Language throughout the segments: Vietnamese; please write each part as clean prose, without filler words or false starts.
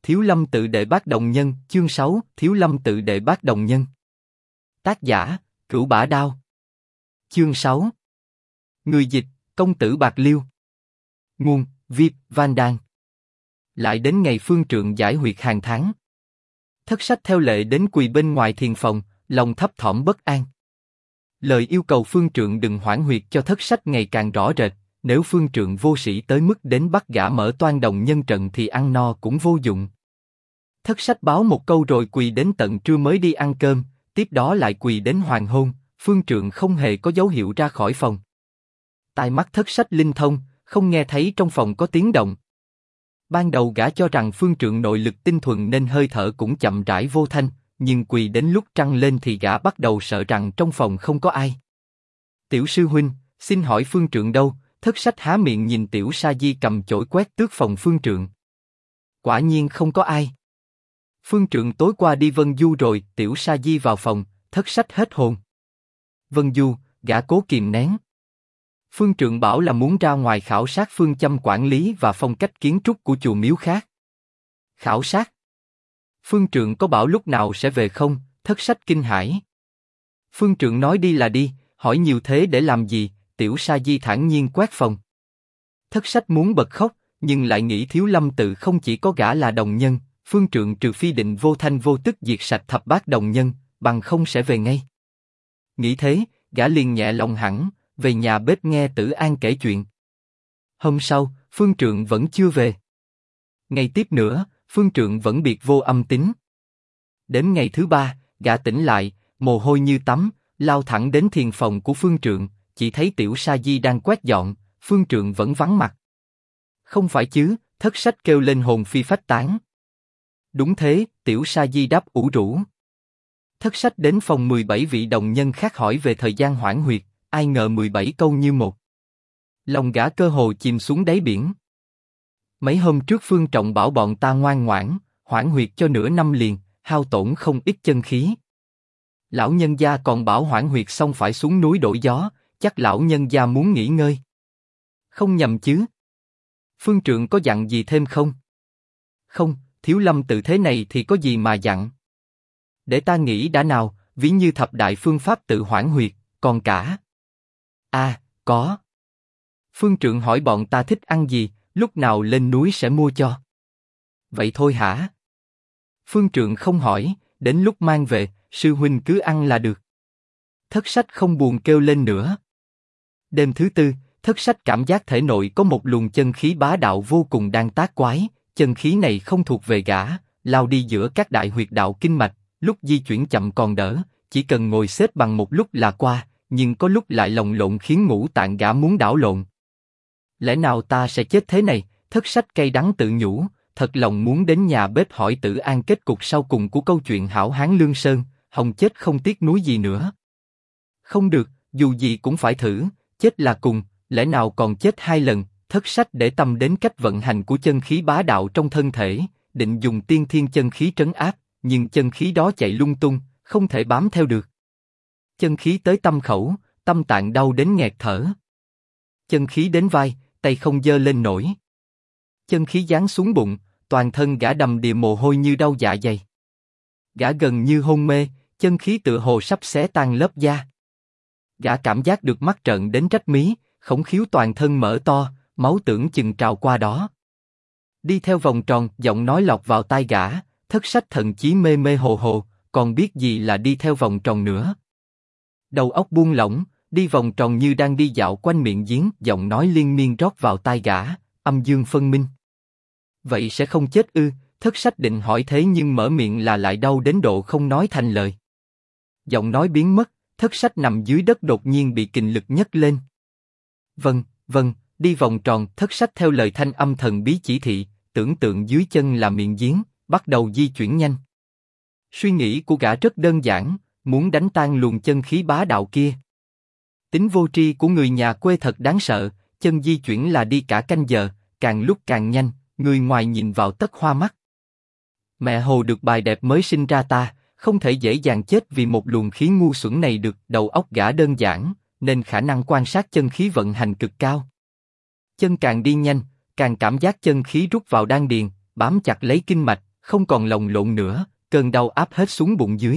Thiếu Lâm Tự Đệ Bát Đồng Nhân, chương 6, Thiếu Lâm Tự Đệ Bát Đồng Nhân. Tác giả, Cửu Bả Đao. Chương 6. Người dịch, Công tử Bạc Liêu. Nguồn, Viết, Van Đan. Lại đến ngày phương trượng giải huyệt hàng tháng. Thất sách theo lệ đến quỳ bên ngoài thiền phòng, lòng thấp thỏm bất an. Lời yêu cầu phương trượng đừng hoãn huyệt cho thất sách ngày càng rõ rệt. Nếu phương trượng vô sĩ tới mức đến bắt gã mở toan đồng nhân trận thì ăn no cũng vô dụng. Thất sách báo một câu rồi quỳ đến tận trưa mới đi ăn cơm, tiếp đó lại quỳ đến hoàng hôn. Phương trượng không hề có dấu hiệu ra khỏi phòng. Tai mắt thất sách linh thông, không nghe thấy trong phòng có tiếng động. Ban đầu gã cho rằng phương trượng nội lực tinh thuần nên hơi thở cũng chậm rãi vô thanh, nhưng quỳ đến lúc trăng lên thì gã bắt đầu sợ rằng trong phòng không có ai. Tiểu sư huynh, xin hỏi phương trượng đâu? Thất sách há miệng nhìn Tiểu Sa Di cầm chổi quét tước phòng phương trượng. Quả nhiên không có ai. Phương trượng tối qua đi Vân Du rồi. Tiểu Sa Di vào phòng, thất sách hết hồn. Vân Du, gã cố kìm nén. Phương trượng bảo là muốn ra ngoài khảo sát phương châm quản lý và phong cách kiến trúc của chùa miếu khác. Khảo sát? Phương trượng có bảo lúc nào sẽ về không? Thất sách kinh hãi. Phương trượng nói đi là đi, hỏi nhiều thế để làm gì? Tiểu Sa Di thản nhiên quét phòng. Thất sách muốn bật khóc, nhưng lại nghĩ Thiếu Lâm Tự không chỉ có gã là đồng nhân, phương trượng trừ phi định vô thanh vô tức diệt sạch thập bát đồng nhân, bằng không sẽ về ngay. Nghĩ thế, gã liền nhẹ lòng hẳn, về nhà bếp nghe Tử An kể chuyện. Hôm sau, phương trượng vẫn chưa về. Ngày tiếp nữa, phương trượng vẫn biệt vô âm tín. Đến ngày thứ ba, gã tỉnh lại, mồ hôi như tắm, lao thẳng đến thiền phòng của phương trượng. Chỉ thấy Tiểu Sa Di đang quét dọn, phương trượng vẫn vắng mặt. Không phải chứ? Thất sách kêu lên hồn phi phách tán. Đúng thế, Tiểu Sa Di đáp ủ rũ. Thất sách đến phòng 17 vị đồng nhân khác hỏi về thời gian hoãn huyệt, ai ngờ 17 câu như một. Lòng gã cơ hồ chìm xuống đáy biển. Mấy hôm trước Phương Trọng bảo bọn ta ngoan ngoãn, hoãn huyệt cho nửa năm liền, hao tổn không ít chân khí. Lão nhân gia còn bảo hoãn huyệt xong phải xuống núi đổi gió. Chắc lão nhân gia muốn nghỉ ngơi. Không nhầm chứ? Phương trượng có dặn gì thêm không? Không, Thiếu Lâm Tự thế này thì có gì mà dặn. Để ta nghĩ đã nào, ví như thập đại phương pháp tự hoãn huyệt, còn cả. Có. Phương trượng hỏi bọn ta thích ăn gì, lúc nào lên núi sẽ mua cho. Vậy thôi hả? Phương trượng không hỏi, đến lúc mang về, sư huynh cứ ăn là được. Thất sách không buồn kêu lên nữa. Đêm thứ tư, thất sách cảm giác thể nội có một luồng chân khí bá đạo vô cùng đang tác quái, chân khí này không thuộc về gã, lao đi giữa các đại huyệt đạo kinh mạch, lúc di chuyển chậm còn đỡ, chỉ cần ngồi xếp bằng một lúc là qua, nhưng có lúc lại lồng lộn khiến ngũ tạng gã muốn đảo lộn. Lẽ nào ta sẽ chết thế này? Thất sách cay đắng tự nhủ, thật lòng muốn đến nhà bếp hỏi Tử An kết cục sau cùng của câu chuyện hảo hán Lương Sơn, hồng chết không tiếc nuối gì nữa. Không được, dù gì cũng phải thử. Chết là cùng, lẽ nào còn chết hai lần? Thất sách để tâm đến cách vận hành của chân khí bá đạo trong thân thể, định dùng tiên thiên chân khí trấn áp, nhưng chân khí đó chạy lung tung, không thể bám theo được. Chân khí tới tâm khẩu, tâm tạng đau đến nghẹt thở. Chân khí đến vai, tay không giơ lên nổi. Chân khí giáng xuống bụng, toàn thân gã đầm đìa mồ hôi như đau dạ dày. Gã gần như hôn mê, chân khí tựa hồ sắp xé tan lớp da. Gã cảm giác được mắt trợn đến rách mí, khổng khiếu toàn thân mở to, máu tưởng chừng trào qua đó. Đi theo vòng tròn, giọng nói lọt vào tai gã, thất sách thần chí mê mê hồ hồ, còn biết gì là đi theo vòng tròn nữa. Đầu óc buông lỏng, đi vòng tròn như đang đi dạo quanh miệng giếng, giọng nói liên miên rót vào tai gã, âm dương phân minh. Vậy sẽ không chết ư? Thất sách định hỏi thế nhưng mở miệng là lại đau đến độ không nói thành lời. Giọng nói biến mất. Thất sách nằm dưới đất đột nhiên bị kình lực nhấc lên. Vâng, đi vòng tròn. Thất sách theo lời thanh âm thần bí chỉ thị, tưởng tượng dưới chân là miệng giếng, bắt đầu di chuyển nhanh. Suy nghĩ của gã rất đơn giản, muốn đánh tan luồng chân khí bá đạo kia. Tính vô tri của người nhà quê thật đáng sợ, chân di chuyển là đi cả canh giờ, càng lúc càng nhanh, người ngoài nhìn vào tất hoa mắt. Mẹ hồ được bài đẹp mới sinh ra ta, không thể dễ dàng chết vì một luồng khí ngu xuẩn này được. Đầu óc gã đơn giản, nên khả năng quan sát chân khí vận hành cực cao. Chân càng đi nhanh, càng cảm giác chân khí rút vào đan điền, bám chặt lấy kinh mạch, không còn lồng lộn nữa, cơn đau áp hết xuống bụng dưới.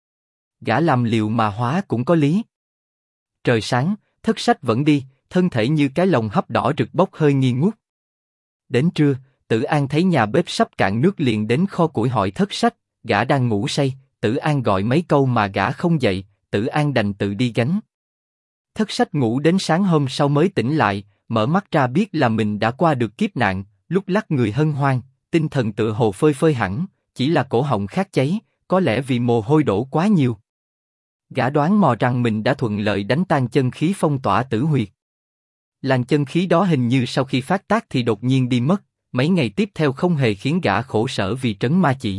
Gã làm liều mà hóa cũng có lý. Trời sáng, Thất Sách vẫn đi, thân thể như cái lồng hấp đỏ rực bốc hơi nghi ngút. Đến trưa, Tử An thấy nhà bếp sắp cạn nước liền đến kho củi hỏi Thất Sách, gã đang ngủ say, Tử An gọi mấy câu mà gã không dậy, Tử An đành tự đi gánh. Thất Sách ngủ đến sáng hôm sau mới tỉnh lại, mở mắt ra biết là mình đã qua được kiếp nạn, lúc lắc người hân hoan, tinh thần tựa hồ phơi phơi hẳn, chỉ là cổ họng khát cháy, có lẽ vì mồ hôi đổ quá nhiều. Gã đoán mò rằng mình đã thuận lợi đánh tan chân khí phong tỏa tử huyệt. Làn chân khí đó hình như sau khi phát tác thì đột nhiên đi mất, mấy ngày tiếp theo không hề khiến gã khổ sở vì trấn ma chỉ.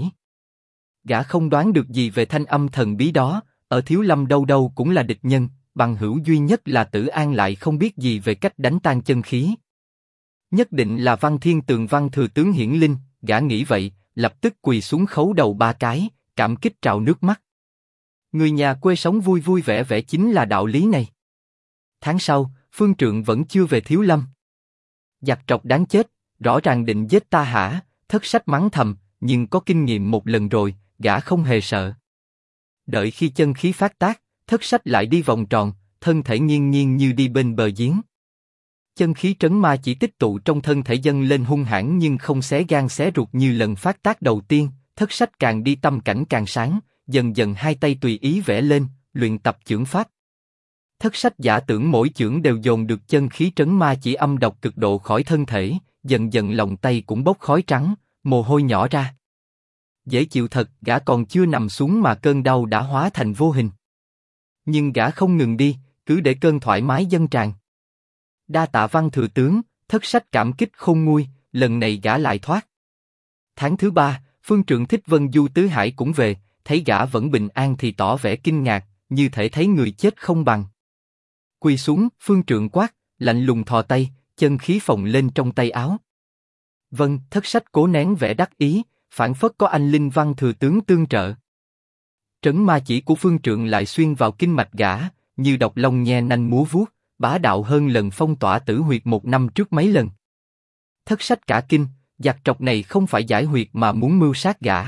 Gã không đoán được gì về thanh âm thần bí đó, ở Thiếu Lâm đâu đâu cũng là địch nhân, bằng hữu duy nhất là Tử An lại không biết gì về cách đánh tan chân khí. Nhất định là Văn Thiên Tường Văn thừa tướng hiển linh, gã nghĩ vậy, lập tức quỳ xuống khấu đầu 3 cái, cảm kích trào nước mắt. Người nhà quê sống vui vui vẻ vẻ chính là đạo lý này. Tháng sau, Phương Trượng vẫn chưa về Thiếu Lâm. Giặc trọc đáng chết, rõ ràng định giết ta hả? Thất Sách mắng thầm, nhưng có kinh nghiệm một lần rồi, gã không hề sợ. Đợi khi chân khí phát tác, Thất Sách lại đi vòng tròn, thân thể nghiêng nghiêng như đi bên bờ giếng. Chân khí trấn ma chỉ tích tụ trong thân thể dâng lên hung hãn nhưng không xé gan xé ruột như lần phát tác đầu tiên. Thất Sách càng đi tâm cảnh càng sáng, dần dần hai tay tùy ý vẽ lên, luyện tập chưởng pháp. Thất Sách giả tưởng mỗi chưởng đều dồn được chân khí trấn ma chỉ âm độc cực độ khỏi thân thể, dần dần lòng tay cũng bốc khói trắng, mồ hôi nhỏ ra. Dễ chịu thật, gã còn chưa nằm xuống mà cơn đau đã hóa thành vô hình. Nhưng gã không ngừng đi, cứ để cơn thoải mái dâng tràn. Đa tạ Văn thừa tướng, Thất Sách cảm kích khôn nguôi, lần này gã lại thoát. Tháng thứ 3, Phương Trượng Thích Vân Du Tứ Hải cũng về, thấy gã vẫn bình an thì tỏ vẻ kinh ngạc, như thể thấy người chết không bằng. Quỳ xuống, Phương Trượng quát, lạnh lùng thò tay, chân khí phồng lên trong tay áo. Vâng, Thất Sách cố nén vẻ đắc ý, phảng phất có anh linh Văn thừa tướng tương trợ. Trấn ma chỉ của Phương Trượng lại xuyên vào kinh mạch gã, như độc long nhe nanh múa vuốt, bá đạo hơn lần phong tỏa tử huyệt 1 năm trước mấy lần. Thất Sách cả kinh, giặc trọc này không phải giải huyệt mà muốn mưu sát gã.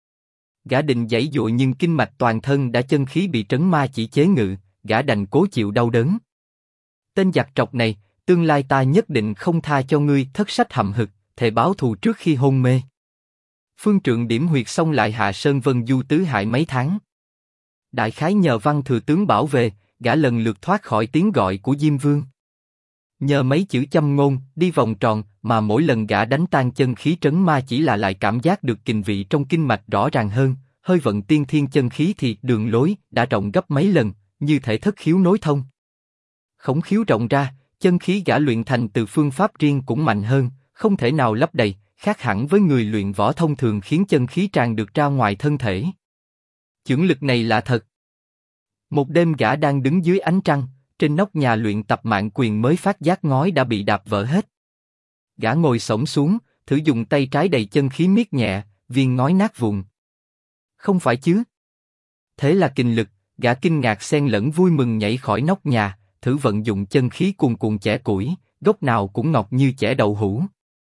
Gã định giãy giụa nhưng kinh mạch toàn thân đã chân khí bị trấn ma chỉ chế ngự, gã đành cố chịu đau đớn. Tên giặc trọc này, tương lai ta nhất định không tha cho ngươi. Thất Sách hậm hực, thề báo thù trước khi hôn mê. Phương Trượng điểm huyệt xong lại hạ sơn Vân Du Tứ Hải mấy tháng. Đại khái nhờ Văn thừa tướng bảo vệ, gã lần lượt thoát khỏi tiếng gọi của Diêm Vương. Nhờ mấy chữ châm ngôn, đi vòng tròn, mà mỗi lần gã đánh tan chân khí trấn ma chỉ là lại cảm giác được kình vị trong kinh mạch rõ ràng hơn, hơi vận tiên thiên chân khí thì đường lối đã rộng gấp mấy lần, như thể thất khiếu nối thông. Khổng khiếu rộng ra, chân khí gã luyện thành từ phương pháp riêng cũng mạnh hơn, không thể nào lấp đầy, khác hẳn với người luyện võ thông thường khiến chân khí tràn được ra ngoài thân thể. Chưởng lực này là thật. Một đêm gã đang đứng dưới ánh trăng, trên nóc nhà luyện tập Mạn Quyền mới phát giác ngói đã bị đạp vỡ hết. Gã ngồi xổm xuống, thử dùng tay trái đầy chân khí miết nhẹ, viên ngói nát vụn. Không phải chứ? Thế là kinh lực, gã kinh ngạc xen lẫn vui mừng nhảy khỏi nóc nhà, thử vận dụng chân khí cuồn cuộn chẻ củi, gốc nào cũng ngọt như chẻ đậu hũ.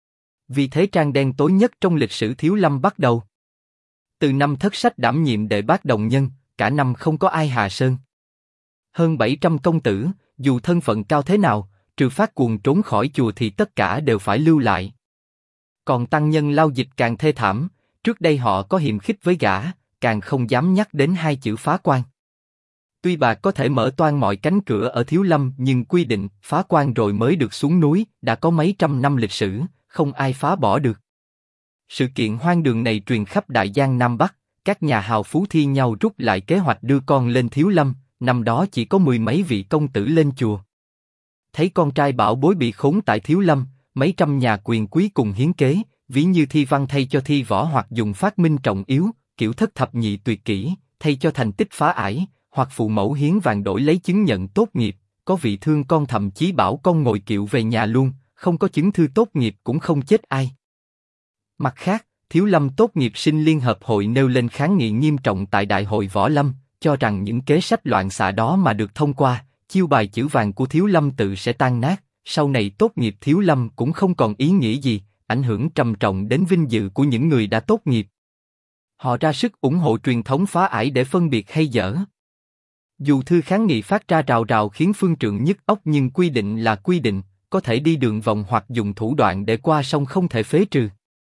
Vì thế trang đen tối nhất trong lịch sử Thiếu Lâm bắt đầu. Từ năm Thất Sách đảm nhiệm đệ bát đồng nhân, cả năm không có ai hạ sơn. Hơn 700 công tử, dù thân phận cao thế nào, trừ phát cuồng trốn khỏi chùa thì tất cả đều phải lưu lại. Còn tăng nhân Lao Dịch càng thê thảm, trước đây họ có hiềm khích với gã, càng không dám nhắc đến hai chữ phá quan. Tuy bà có thể mở toang mọi cánh cửa ở Thiếu Lâm nhưng quy định phá quan rồi mới được xuống núi, đã có mấy trăm năm lịch sử, không ai phá bỏ được. Sự kiện hoang đường này truyền khắp Đại Giang Nam Bắc, các nhà hào phú thi nhau rút lại kế hoạch đưa con lên Thiếu Lâm, năm đó chỉ có 10 mấy vị công tử lên chùa. Thấy con trai bảo bối bị khốn tại Thiếu Lâm, mấy trăm nhà quyền quý cùng hiến kế, ví như thi văn thay cho thi võ hoặc dùng phát minh trọng yếu, kiểu thất thập nhị tuyệt kỹ, thay cho thành tích phá ải, hoặc phụ mẫu hiến vàng đổi lấy chứng nhận tốt nghiệp, có vị thương con thậm chí bảo con ngồi kiệu về nhà luôn, không có chứng thư tốt nghiệp cũng không chết ai. Mặt khác, Thiếu Lâm Tốt nghiệp sinh Liên Hợp Hội nêu lên kháng nghị nghiêm trọng tại Đại hội Võ Lâm, cho rằng những kế sách loạn xạ đó mà được thông qua, chiêu bài chữ vàng của Thiếu Lâm tự sẽ tan nát, sau này tốt nghiệp Thiếu Lâm cũng không còn ý nghĩa gì, ảnh hưởng trầm trọng đến vinh dự của những người đã tốt nghiệp. Họ ra sức ủng hộ truyền thống phá ải để phân biệt hay dở. Dù thư kháng nghị phát ra rào rào khiến phương trượng nhức óc nhưng quy định là quy định, có thể đi đường vòng hoặc dùng thủ đoạn để qua sông không thể phế trừ.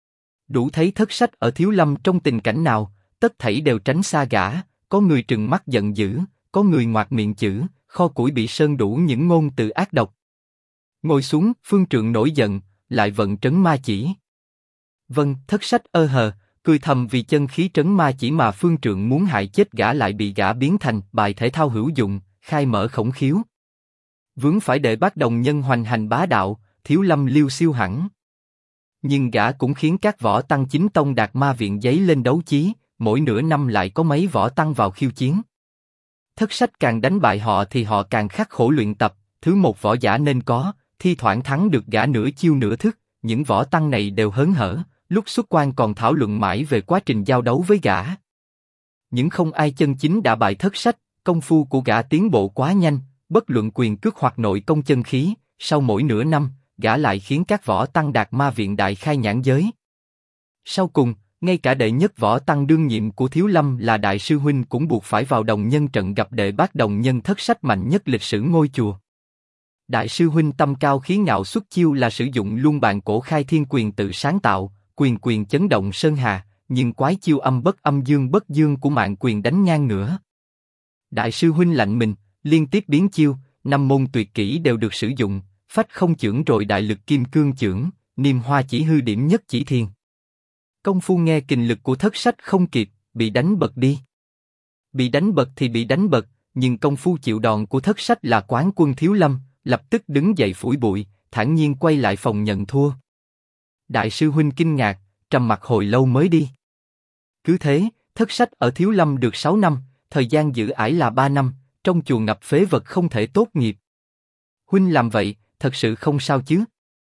Đủ thấy Thất Sách ở Thiếu Lâm trong tình cảnh nào, tất thảy đều tránh xa gã, có người trừng mắt giận dữ, có người ngoạc miệng chữ, kho củi bị sơn đủ những ngôn từ ác độc. Ngồi xuống, phương trượng nổi giận, lại vận trấn ma chỉ. Vâng, Thất Sách hờ, cười thầm vì chân khí trấn ma chỉ mà phương trượng muốn hại chết gã lại bị gã biến thành bài thể thao hữu dụng, khai mở khổng khiếu. Vướng phải Đệ Bát Đồng Nhân hoành hành bá đạo, Thiếu Lâm liêu siêu hẳn. Nhưng gã cũng khiến các võ tăng chính tông Đạt Ma viện giấy lên đấu chí, mỗi nửa năm lại có mấy võ tăng vào khiêu chiến. Thất Sách càng đánh bại họ thì họ càng khắc khổ luyện tập, thứ một võ giả nên có, thi thoảng thắng được gã nửa chiêu nửa thức, những võ tăng này đều hớn hở, lúc xuất quan còn thảo luận mãi về quá trình giao đấu với gã. Nhưng không ai chân chính đã bại Thất Sách, công phu của gã tiến bộ quá nhanh, bất luận quyền cước hoặc nội công chân khí, sau mỗi nửa năm, gã lại khiến các võ tăng Đạt Ma viện đại khai nhãn giới. Sau cùng, ngay cả đệ nhất võ tăng đương nhiệm của Thiếu Lâm là Đại sư huynh cũng buộc phải vào Đồng Nhân trận gặp Đệ Bát Đồng Nhân Thất Sách mạnh nhất lịch sử ngôi chùa. Đại sư huynh tâm cao khí ngạo xuất chiêu là sử dụng luân bàn cổ khai thiên quyền tự sáng tạo, quyền quyền chấn động sơn hà, nhưng quái chiêu âm bất dương của Mạn quyền đánh ngang ngửa. Đại sư huynh lạnh mình, liên tiếp biến chiêu, 5 môn tuyệt kỹ đều được sử dụng, phách không chưởng rồi đại lực kim cương chưởng, niêm hoa chỉ hư điểm nhất chỉ thiền. Công phu nghe kình lực của Thất Sách không kịp, bị đánh bật đi. Bị đánh bật thì bị đánh bật, nhưng công phu chịu đòn của Thất Sách là quán quân Thiếu Lâm, lập tức đứng dậy phủi bụi, thản nhiên quay lại phòng nhận thua. Đại sư huynh kinh ngạc, trầm mặc hồi lâu mới đi. Cứ thế, Thất Sách ở Thiếu Lâm được 6 năm, thời gian giữ ải là 3 năm, trong chùa ngập phế vật không thể tốt nghiệp. Huynh làm vậy, thật sự không sao chứ?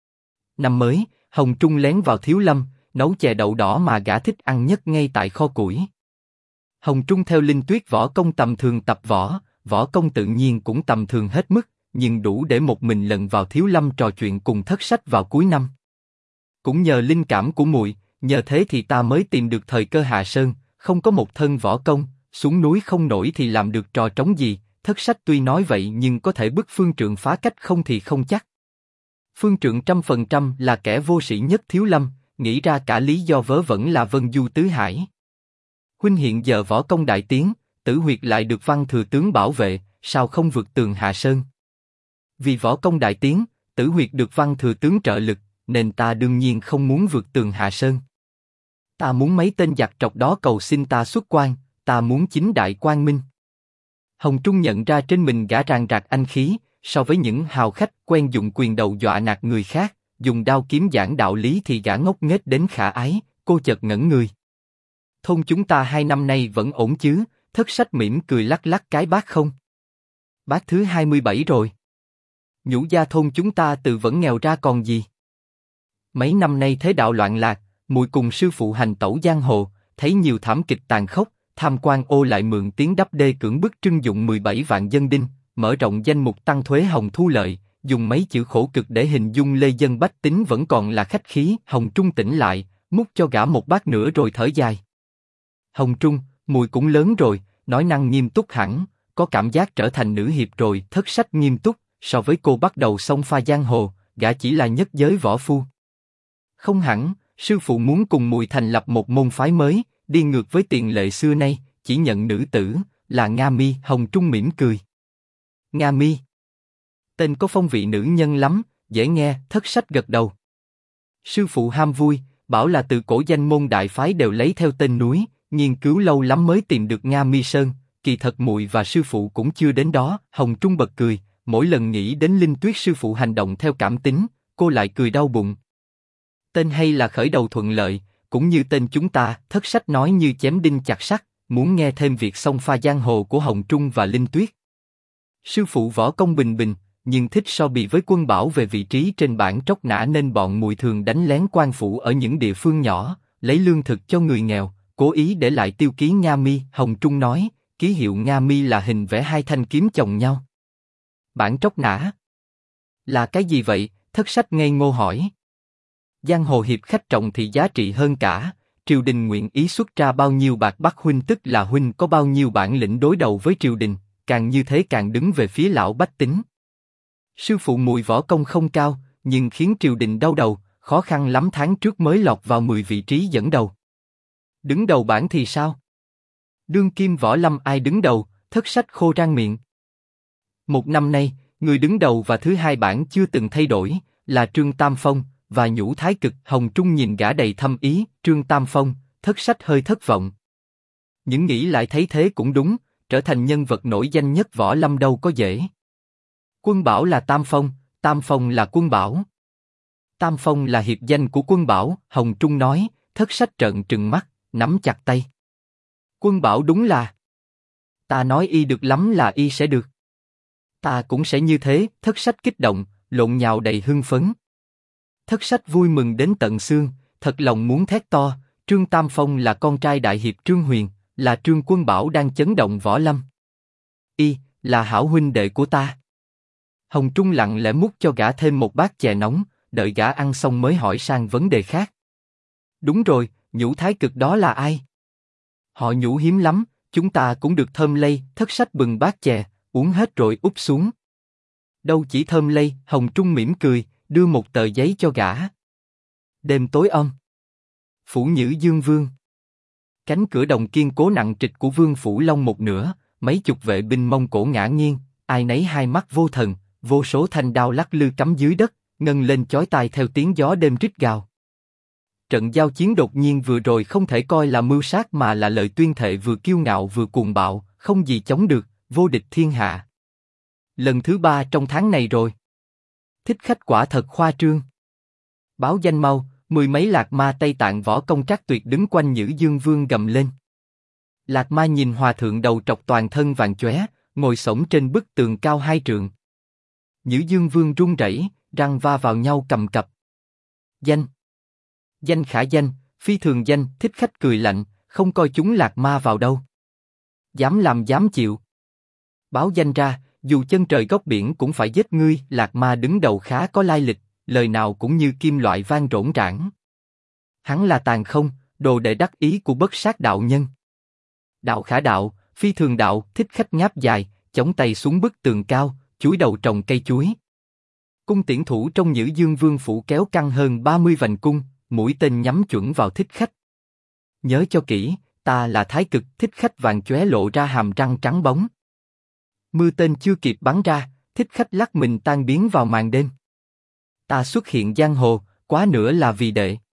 Năm mới, Hồng Trung lén vào Thiếu Lâm, nấu chè đậu đỏ mà gã thích ăn nhất ngay tại kho củi. Hồng Trung theo Linh Tuyết võ công tầm thường tập võ, võ công tự nhiên cũng tầm thường hết mức, nhưng đủ để một mình lần vào Thiếu Lâm trò chuyện cùng Thất Sách vào cuối năm. Cũng nhờ linh cảm của muội, nhờ thế thì ta mới tìm được thời cơ hạ sơn, không có một thân võ công, xuống núi không nổi thì làm được trò trống gì. Thất Sách tuy nói vậy nhưng có thể bức phương trượng phá cách không thì không chắc. Phương trượng 100% là kẻ vô sĩ nhất Thiếu Lâm, nghĩ ra cả lý do vớ vẩn là Vân Du Tứ Hải. Huynh hiện giờ võ công đại tiến, Tử Huyệt lại được Văn thừa tướng bảo vệ, sao không vượt tường hạ sơn? Vì võ công đại tiến, Tử Huyệt được Văn thừa tướng trợ lực, nên ta đương nhiên không muốn vượt tường hạ sơn. Ta muốn mấy tên giặc trọc đó cầu xin ta xuất quan, ta muốn chính đại quang minh. Hồng Trung nhận ra trên mình gã ràng rạc anh khí, so với những hào khách quen dùng quyền đầu dọa nạt người khác, dùng đao kiếm giảng đạo lý thì gã ngốc nghếch đến khả ái. Cô chợt ngẩn người. Thôn chúng ta 2 năm nay vẫn ổn chứ? Thất Sách mỉm cười lắc lắc cái bát không. Bát thứ 27 rồi. Nhũ gia thôn chúng ta từ vẫn nghèo ra còn gì. Mấy năm nay thế đạo loạn lạc, muội cùng sư phụ hành tẩu giang hồ, thấy nhiều thảm kịch tàn khốc. Tham quan ô lại mượn tiếng đắp đê cưỡng bức trưng dụng 17 vạn dân đinh, mở rộng danh mục tăng thuế hồng thu lợi, dùng mấy chữ khổ cực để hình dung lê dân bách tính vẫn còn là khách khí. Hồng Trung tỉnh lại, múc cho gã một bát nữa rồi thở dài. Hồng Trung, muội cũng lớn rồi, nói năng nghiêm túc hẳn, có cảm giác trở thành nữ hiệp rồi. Thất Sách nghiêm túc, so với cô bắt đầu xông pha giang hồ, gã chỉ là nhất giới võ phu. Không hẳn, sư phụ muốn cùng muội thành lập một môn phái mới, đi ngược với tiền lệ xưa nay, chỉ nhận nữ tử, là Nga Mi. Hồng Trung mỉm cười. Nga Mi. Tên có phong vị nữ nhân lắm, dễ nghe. Thất Sách gật đầu. Sư phụ ham vui, bảo là từ cổ danh môn đại phái đều lấy theo tên núi, nghiên cứu lâu lắm mới tìm được Nga Mi Sơn, kỳ thật muội và sư phụ cũng chưa đến đó. Hồng Trung bật cười, mỗi lần nghĩ đến Linh Tuyết sư phụ hành động theo cảm tính, cô lại cười đau bụng. Tên hay là khởi đầu thuận lợi, cũng như tên chúng ta. Thất Sách nói như chém đinh chặt sắt, muốn nghe thêm việc xông pha giang hồ của Hồng Trung và Linh Tuyết. Sư phụ võ công bình bình, nhưng thích so bì với Quân Bảo về vị trí trên bảng tróc nã nên bọn muội thường đánh lén quan phủ ở những địa phương nhỏ, lấy lương thực cho người nghèo, cố ý để lại tiêu ký Nga Mi. Hồng Trung nói, ký hiệu Nga Mi là hình vẽ 2 thanh kiếm chồng nhau. Bảng tróc nã là cái gì vậy? Thất Sách ngây ngô hỏi. Giang hồ hiệp khách trọng thì giá trị hơn cả, triều đình nguyện ý xuất ra bao nhiêu bạc bắt huynh, tức là huynh có bao nhiêu bản lĩnh đối đầu với triều đình, càng như thế càng đứng về phía lão bách tính. Sư phụ muội võ công không cao, nhưng khiến triều đình đau đầu, khó khăn lắm tháng trước mới lọt vào 10 vị trí dẫn đầu. Đứng đầu bảng thì sao? Đương kim võ lâm ai đứng đầu, thất sách khô rang miệng. Một năm nay, người đứng đầu và thứ hai bảng chưa từng thay đổi, là Trương Tam Phong và Nhũ Thái Cực. Hồng Trung nhìn gã đầy thâm ý, Trương Tam Phong, thất sách hơi thất vọng. Nhưng nghĩ lại thấy thế cũng đúng, trở thành nhân vật nổi danh nhất võ lâm đâu có dễ. Quân Bảo là Tam Phong là Quân Bảo. Tam Phong là hiệp danh của Quân Bảo, Hồng Trung nói, thất sách trợn trừng mắt, nắm chặt tay. Quân Bảo đúng là. Ta nói y được lắm là y sẽ được. Ta cũng sẽ như thế, thất sách kích động, lộn nhào đầy hưng phấn. Thất sách vui mừng đến tận xương, thật lòng muốn thét to, Trương Tam Phong là con trai đại hiệp Trương Huyền, là Trương Quân Bảo đang chấn động võ lâm. Y, là hảo huynh đệ của ta. Hồng Trung lặng lẽ múc cho gã thêm một bát chè nóng, đợi gã ăn xong mới hỏi sang vấn đề khác. Đúng rồi, Nhũ Thái Cực đó là ai? Họ Nhũ hiếm lắm, chúng ta cũng được thơm lây. Thất sách bừng bát chè, uống hết rồi úp xuống. Đâu chỉ thơm lây, Hồng Trung mỉm cười, đưa một tờ giấy cho gã. Đêm tối âm. Phủ Nhữ Dương Vương. Cánh cửa đồng kiên cố nặng trịch của Vương phủ Long một nửa, mấy chục vệ binh Mông Cổ ngã nghiêng, ai nấy hai mắt vô thần, vô số thanh đao lắc lư cắm dưới đất, ngân lên chói tai theo tiếng gió đêm rít gào. Trận giao chiến đột nhiên vừa rồi không thể coi là mưu sát mà là lời tuyên thệ vừa kiêu ngạo vừa cuồng bạo, không gì chống được, vô địch thiên hạ. Lần thứ 3 trong tháng này rồi. Thích khách quả thật khoa trương. Báo danh mau, 10 mấy lạc ma Tây Tạng võ công trác tuyệt đứng quanh Nhữ Dương Vương gầm lên. Lạc ma nhìn hòa thượng đầu trọc toàn thân vàng chóe, ngồi xổm trên bức tường cao 2 trượng. Nhữ Dương Vương run rẩy, răng va vào nhau cầm cập. Danh. Danh khả danh, phi thường danh. Thích khách cười lạnh, không coi chúng lạc ma vào đâu. Dám làm dám chịu. Báo danh ra, dù chân trời góc biển cũng phải giết ngươi. Lạc ma đứng đầu khá có lai lịch, lời nào cũng như kim loại vang rỗng rãng. Hắn là Tàn Không, đồ đệ đắc ý của Bất Sát đạo nhân. Đạo khả đạo, phi thường đạo. Thích khách ngáp dài, chống tay xuống bức tường cao, chúi đầu trồng cây chuối. Cung tiễn thủ trong Nhữ Dương Vương phủ kéo căng hơn 30 vành cung, mũi tên nhắm chuẩn vào thích khách. Nhớ cho kỹ, ta là Thái Cực. Thích khách vàng chóe lộ ra hàm răng trắng bóng. Mưa tên chưa kịp bắn ra, thích khách lắc mình tan biến vào màn đêm. Ta xuất hiện giang hồ, quá nữa là vì đệ.